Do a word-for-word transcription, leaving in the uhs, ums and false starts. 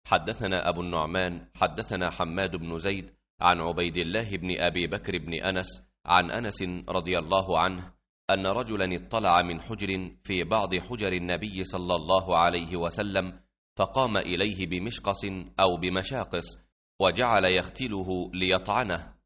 حدثنا أبو النعمان حدثنا حماد بن زيد عن عبيد الله بن أبي بكر بن أنس عن أنس رضي الله عنه أن رجلا اطلع من حجر في بعض حجر النبي صلى الله عليه وسلم، فقام إليه بمشقص أو بمشاقص، وجعل يختله ليطعنه،